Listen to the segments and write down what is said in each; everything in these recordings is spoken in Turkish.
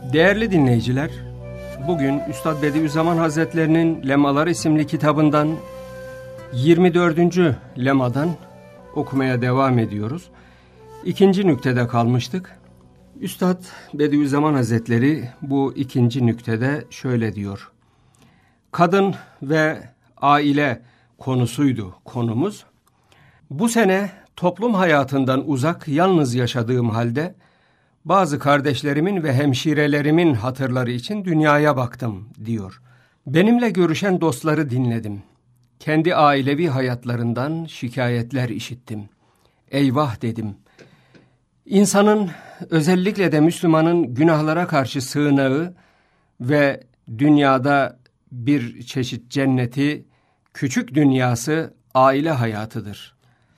Değerli dinleyiciler, bugün Üstad Bediüzzaman Hazretlerinin Lemalar isimli kitabından 24. lemadan okumaya devam ediyoruz. İkinci nüktede kalmıştık. Üstad Bediüzzaman Hazretleri bu ikinci nüktede şöyle diyor. Kadın ve aile konusuydu konumuz. Bu sene toplum hayatından uzak, yalnız yaşadığım halde bazı kardeşlerimin ve hemşirelerimin hatırları için dünyaya baktım diyor. Benimle görüşen dostları dinledim. Kendi ailevi hayatlarından şikayetler işittim. Eyvah dedim. İnsanın, özellikle de Müslümanın günahlara karşı sığınağı ve dünyada bir çeşit cenneti, küçük dünyası aile hayatıdır.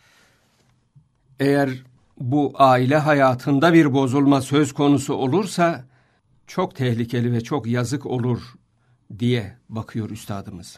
Eğer bu aile hayatında bir bozulma söz konusu olursa çok tehlikeli ve çok yazık olur diye bakıyor üstadımız.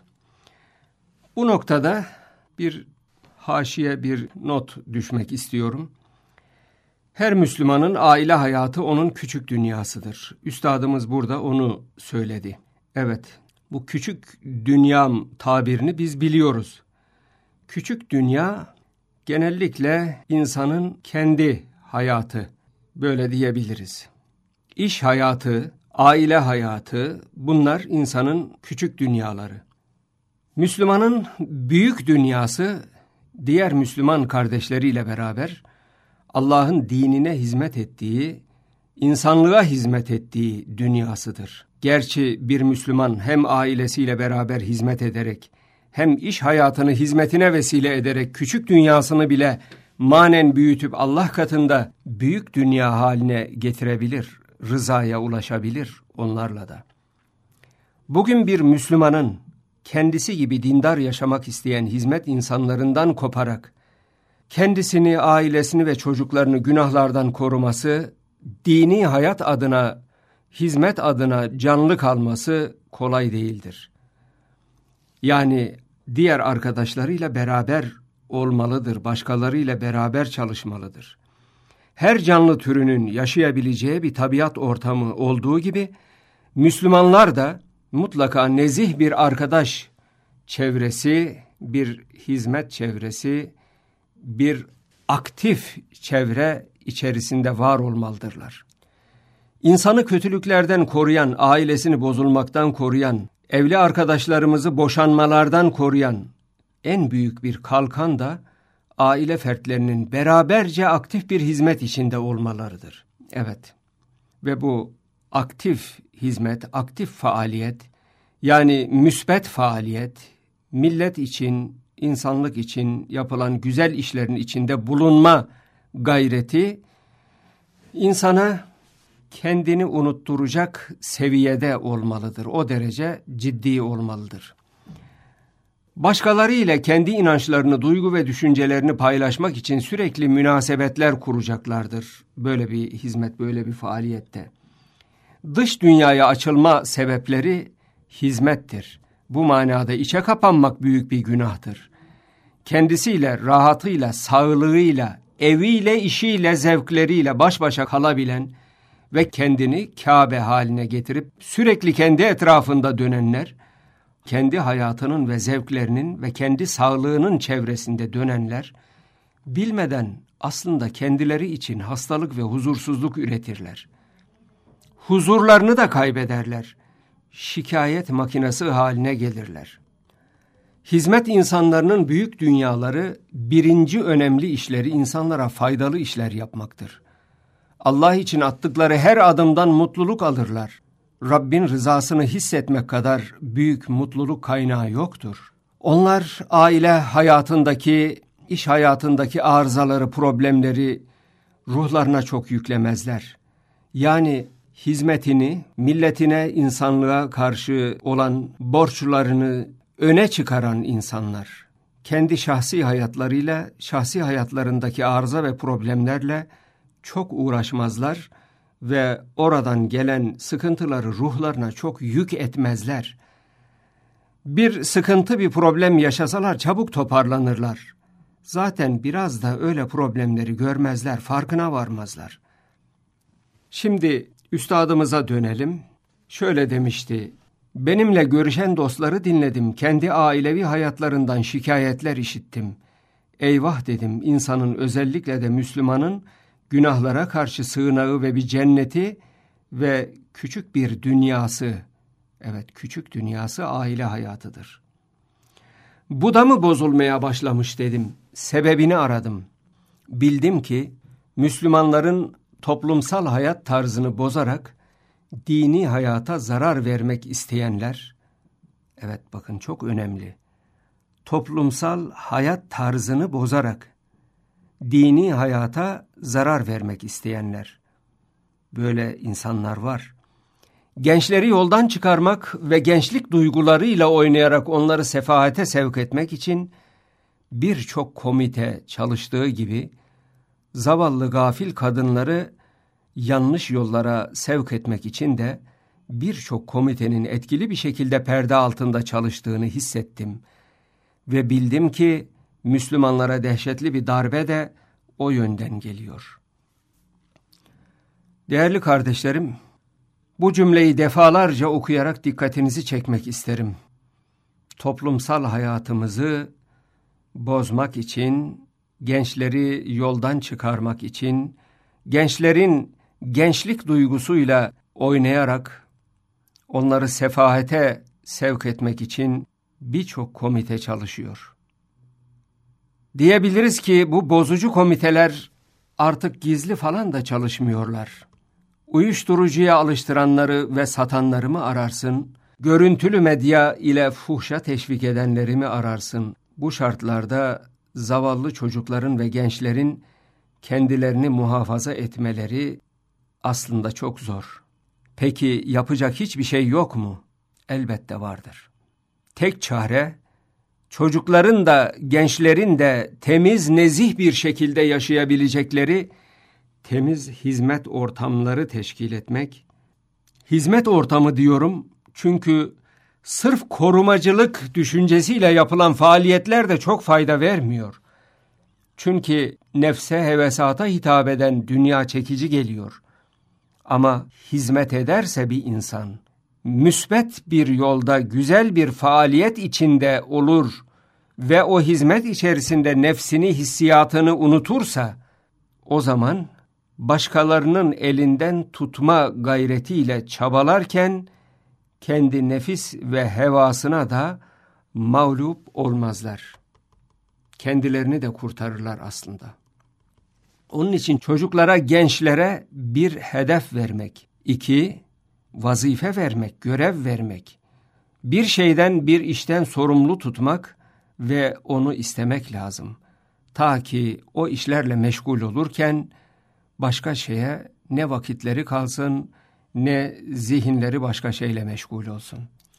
Bu noktada bir haşiye, bir not düşmek istiyorum. Her Müslümanın aile hayatı onun küçük dünyasıdır. Üstadımız burada onu söyledi. Evet, bu küçük dünyam tabirini biz biliyoruz. Küçük dünya genellikle insanın kendi hayatı, böyle diyebiliriz. İş hayatı, aile hayatı, bunlar insanın küçük dünyaları. Müslümanın büyük dünyası, diğer Müslüman kardeşleriyle beraber Allah'ın dinine hizmet ettiği, insanlığa hizmet ettiği dünyasıdır. Gerçi bir Müslüman hem ailesiyle beraber hizmet ederek, hem iş hayatını hizmetine vesile ederek küçük dünyasını bile manen büyütüp Allah katında büyük dünya haline getirebilir, rızaya ulaşabilir onlarla da. Bugün bir Müslümanın kendisi gibi dindar yaşamak isteyen hizmet insanlarından koparak, kendisini, ailesini ve çocuklarını günahlardan koruması, dini hayat adına, hizmet adına canlı kalması kolay değildir. Yani diğer arkadaşlarıyla beraber olmalıdır, başkalarıyla beraber çalışmalıdır. Her canlı türünün yaşayabileceği bir tabiat ortamı olduğu gibi, Müslümanlar da mutlaka nezih bir arkadaş çevresi, bir hizmet çevresi, bir aktif çevre içerisinde var olmalıdırlar. İnsanı kötülüklerden koruyan, ailesini bozulmaktan koruyan, evli arkadaşlarımızı boşanmalardan koruyan en büyük bir kalkan da aile fertlerinin beraberce aktif bir hizmet içinde olmalarıdır. Evet, ve bu aktif hizmet, aktif faaliyet, yani müsbet faaliyet, millet için, insanlık için yapılan güzel işlerin içinde bulunma gayreti, insana kendini unutturacak seviyede olmalıdır. O derece ciddi olmalıdır. Başkaları ile kendi inançlarını, duygu ve düşüncelerini paylaşmak için sürekli münasebetler kuracaklardır. Böyle bir hizmet, böyle bir faaliyette. Dış dünyaya açılma sebepleri hizmettir. Bu manada içe kapanmak büyük bir günahtır. Kendisiyle, rahatıyla, sağlığıyla, eviyle, işiyle, zevkleriyle baş başa kalabilen ve kendini Kabe haline getirip sürekli kendi etrafında dönenler, kendi hayatının ve zevklerinin ve kendi sağlığının çevresinde dönenler, bilmeden aslında kendileri için hastalık ve huzursuzluk üretirler. Huzurlarını da kaybederler. Şikayet makinesi haline gelirler. Hizmet insanlarının büyük dünyaları, birinci önemli işleri insanlara faydalı işler yapmaktır. Allah için attıkları her adımdan mutluluk alırlar. Rabbin rızasını hissetmek kadar büyük mutluluk kaynağı yoktur. Onlar aile hayatındaki, iş hayatındaki arızaları, problemleri ruhlarına çok yüklemezler. Yani hizmetini, milletine, insanlığa karşı olan borçlarını öne çıkaran insanlar, kendi şahsi hayatlarıyla, şahsi hayatlarındaki arıza ve problemlerle çok uğraşmazlar ve oradan gelen sıkıntıları ruhlarına çok yük etmezler. Bir sıkıntı, bir problem yaşasalar çabuk toparlanırlar. Zaten biraz da öyle problemleri görmezler, farkına varmazlar. Şimdi Üstadımıza dönelim. Şöyle demişti: benimle görüşen dostları dinledim, kendi ailevi hayatlarından şikayetler işittim. Eyvah dedim, insanın, özellikle de Müslümanın günahlara karşı sığınağı ve bir cenneti ve küçük bir dünyası, evet küçük dünyası aile hayatıdır. Bu da mı bozulmaya başlamış dedim, sebebini aradım. Bildim ki Müslümanların toplumsal hayat tarzını bozarak dini hayata zarar vermek isteyenler, evet bakın çok önemli, toplumsal hayat tarzını bozarak dini hayata zarar vermek isteyenler, böyle insanlar var. Gençleri yoldan çıkarmak ve gençlik duygularıyla oynayarak onları sefahate sevk etmek için birçok komite çalıştığı gibi, zavallı gafil kadınları yanlış yollara sevk etmek için de birçok komitenin etkili bir şekilde perde altında çalıştığını hissettim. Ve bildim ki Müslümanlara dehşetli bir darbe de o yönden geliyor. Değerli kardeşlerim, bu cümleyi defalarca okuyarak dikkatinizi çekmek isterim. Toplumsal hayatımızı bozmak için, gençleri yoldan çıkarmak için, gençlerin gençlik duygusuyla oynayarak onları sefahate sevk etmek için birçok komite çalışıyor. Diyebiliriz ki bu bozucu komiteler artık gizli falan da çalışmıyorlar. Uyuşturucuya alıştıranları ve satanları mı ararsın? Görüntülü medya ile fuhşa teşvik edenleri mi ararsın? Bu şartlarda zavallı çocukların ve gençlerin kendilerini muhafaza etmeleri aslında çok zor. Peki yapacak hiçbir şey yok mu? Elbette vardır. Tek çare, çocukların da gençlerin de temiz, nezih bir şekilde yaşayabilecekleri temiz hizmet ortamları teşkil etmek. Hizmet ortamı diyorum çünkü sırf korumacılık düşüncesiyle yapılan faaliyetler de çok fayda vermiyor. Çünkü nefse, hevesata hitap eden dünya çekici geliyor. Ama hizmet ederse bir insan, müsbet bir yolda, güzel bir faaliyet içinde olur ve o hizmet içerisinde nefsini, hissiyatını unutursa, o zaman başkalarının elinden tutma gayretiyle çabalarken kendi nefis ve hevasına da mağlup olmazlar. Kendilerini de kurtarırlar aslında. Onun için çocuklara, gençlere bir hedef vermek, 2, vazife vermek, görev vermek, bir şeyden, bir işten sorumlu tutmak ve onu istemek lazım. Ta ki o işlerle meşgul olurken başka şeye ne vakitleri kalsın, ne zihinleri başka şeyle meşgul olsun.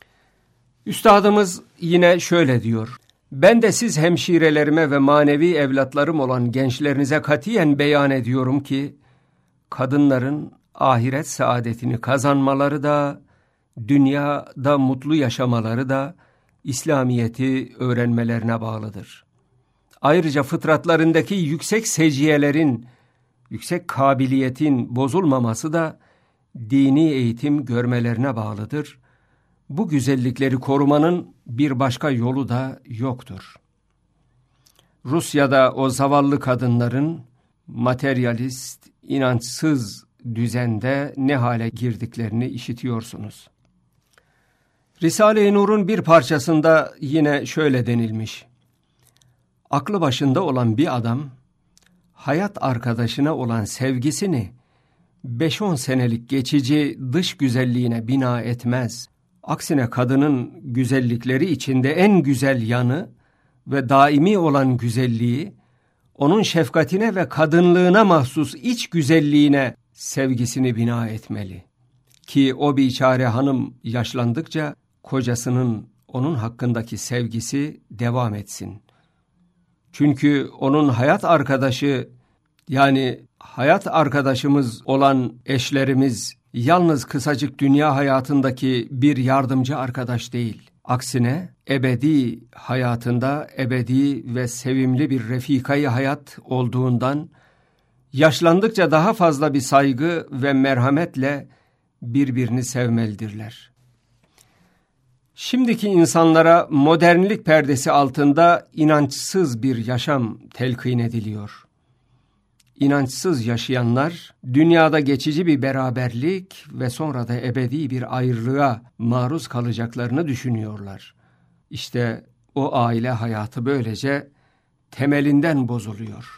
Üstadımız yine şöyle diyor: ben de siz hemşirelerime ve manevi evlatlarım olan gençlerinize katiyen beyan ediyorum ki, kadınların ahiret saadetini kazanmaları da, dünyada mutlu yaşamaları da İslamiyet'i öğrenmelerine bağlıdır. Ayrıca fıtratlarındaki yüksek seciyelerin, yüksek kabiliyetin bozulmaması da dini eğitim görmelerine bağlıdır. Bu güzellikleri korumanın bir başka yolu da yoktur. Rusya'da o zavallı kadınların materyalist, inançsız düzende ne hale girdiklerini işitiyorsunuz. Risale-i Nur'un bir parçasında yine şöyle denilmiş: aklı başında olan bir adam, hayat arkadaşına olan sevgisini 5-10 senelik geçici dış güzelliğine bina etmez. Aksine kadının güzellikleri içinde en güzel yanı ve daimi olan güzelliği, onun şefkatine ve kadınlığına mahsus iç güzelliğine sevgisini bina etmeli. Ki o biçare hanım yaşlandıkça kocasının onun hakkındaki sevgisi devam etsin. Çünkü onun hayat arkadaşı, yani hayat arkadaşımız olan eşlerimiz yalnız kısacık dünya hayatındaki bir yardımcı arkadaş değil. Aksine ebedi hayatında ebedi ve sevimli bir refika-i hayat olduğundan yaşlandıkça daha fazla bir saygı ve merhametle birbirini sevmelidirler. Şimdiki insanlara modernlik perdesi altında inançsız bir yaşam telkin ediliyor. İnançsız yaşayanlar dünyada geçici bir beraberlik ve sonra da ebedi bir ayrılığa maruz kalacaklarını düşünüyorlar. İşte o aile hayatı böylece temelinden bozuluyor.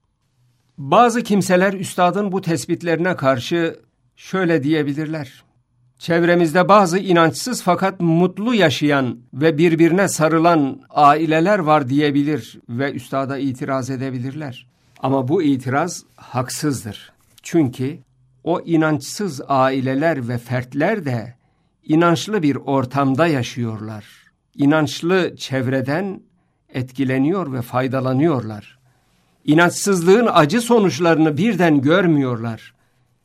Bazı kimseler üstadın bu tespitlerine karşı şöyle diyebilirler: çevremizde bazı inançsız fakat mutlu yaşayan ve birbirine sarılan aileler var diyebilir ve üstada itiraz edebilirler. Ama bu itiraz haksızdır. Çünkü o inançsız aileler ve fertler de inançlı bir ortamda yaşıyorlar. İnançlı çevreden etkileniyor ve faydalanıyorlar. İnançsızlığın acı sonuçlarını birden görmüyorlar.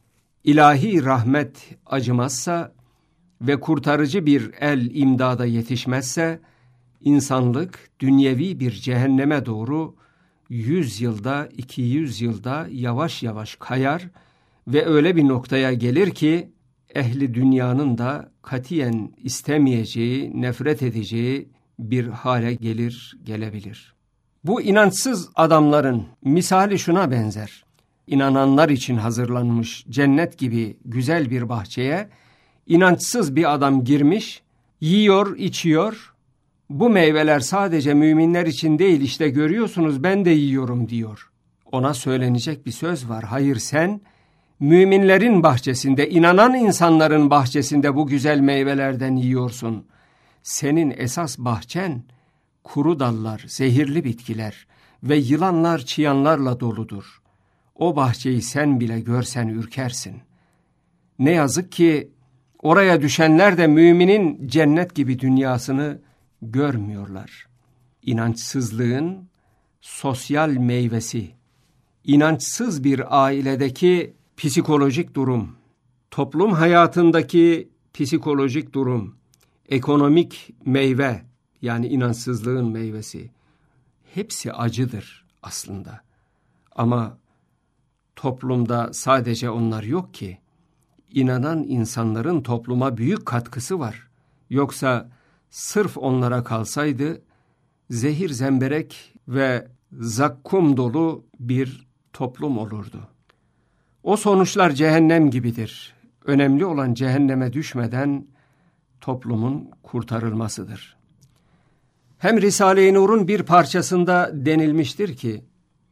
İlahi rahmet acımazsa ve kurtarıcı bir el imdada yetişmezse, insanlık dünyevi bir cehenneme doğru 100 yılda, 200 yılda yavaş yavaş kayar ve öyle bir noktaya gelir ki, ehli dünyanın da katiyen istemeyeceği, nefret edeceği bir hale gelebilir. Bu inançsız adamların misali şuna benzer: İnananlar için hazırlanmış cennet gibi güzel bir bahçeye inançsız bir adam girmiş, yiyor, içiyor. Bu meyveler sadece müminler için değil, işte görüyorsunuz ben de yiyorum diyor. Ona söylenecek bir söz var: hayır, sen müminlerin bahçesinde, inanan insanların bahçesinde bu güzel meyvelerden yiyorsun. Senin esas bahçen kuru dallar, zehirli bitkiler ve yılanlar, çıyanlarla doludur. O bahçeyi sen bile görsen ürkersin. Ne yazık ki oraya düşenler de müminin cennet gibi dünyasını görmüyorlar. İnançsızlığın sosyal meyvesi, inançsız bir ailedeki psikolojik durum, toplum hayatındaki psikolojik durum, ekonomik meyve, yani inançsızlığın meyvesi, hepsi acıdır aslında. Ama toplumda sadece onlar yok ki. İnanan insanların topluma büyük katkısı var. Yoksa sırf onlara kalsaydı zehir zemberek ve zakkum dolu bir toplum olurdu. O sonuçlar cehennem gibidir. Önemli olan cehenneme düşmeden toplumun kurtarılmasıdır. Hem Risale-i Nur'un bir parçasında denilmiştir ki,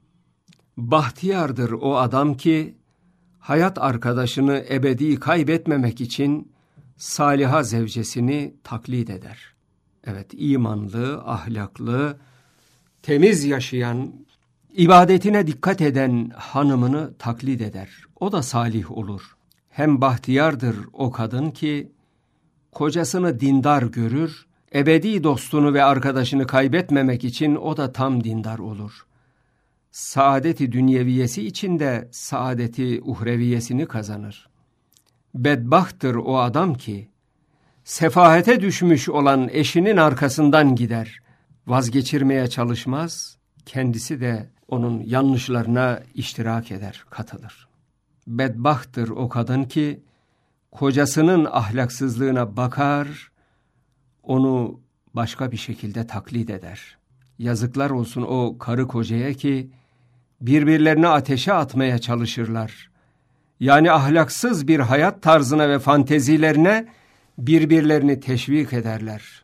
bahtiyardır o adam ki hayat arkadaşını ebedi kaybetmemek için saliha zevcesini taklit eder. Evet, imanlı, ahlaklı, temiz yaşayan, ibadetine dikkat eden hanımını taklit eder. O da salih olur. Hem bahtiyardır o kadın ki kocasını dindar görür, ebedi dostunu ve arkadaşını kaybetmemek için o da tam dindar olur. Saadeti dünyeviyesi içinde saadeti uhreviyesini kazanır. Bedbahttır o adam ki sefahete düşmüş olan eşinin arkasından gider. Vazgeçirmeye çalışmaz, kendisi de onun yanlışlarına iştirak eder, katılır. Bedbahttır o kadın ki kocasının ahlaksızlığına bakar, onu başka bir şekilde taklit eder. Yazıklar olsun o karı kocaya ki birbirlerini ateşe atmaya çalışırlar. Yani ahlaksız bir hayat tarzına ve fantezilerine birbirlerini teşvik ederler.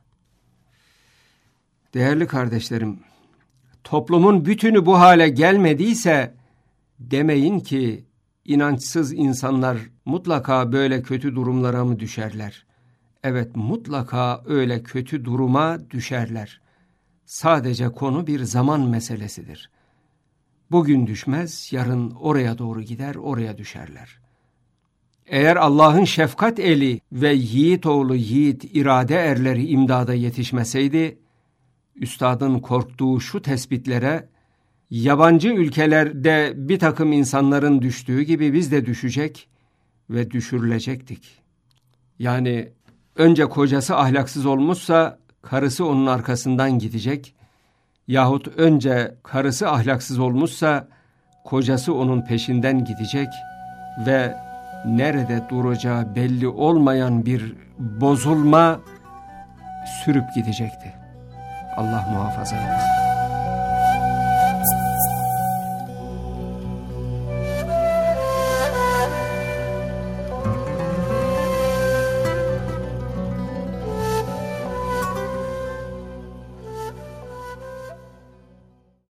Değerli kardeşlerim, toplumun bütünü bu hale gelmediyse demeyin ki inançsız insanlar mutlaka böyle kötü durumlara mı düşerler? Evet, mutlaka öyle kötü duruma düşerler. Sadece konu bir zaman meselesidir. Bugün düşmez, yarın oraya doğru gider, oraya düşerler. Eğer Allah'ın şefkat eli ve yiğit oğlu yiğit irade erleri imdada yetişmeseydi, üstadın korktuğu şu tespitlere, yabancı ülkelerde bir takım insanların düştüğü gibi biz de düşecek ve düşürülecektik. Yani önce kocası ahlaksız olmuşsa karısı onun arkasından gidecek, yahut önce karısı ahlaksız olmuşsa kocası onun peşinden gidecek ve nerede duracağı belli olmayan bir bozulma sürüp gidecekti. Allah muhafaza etsin.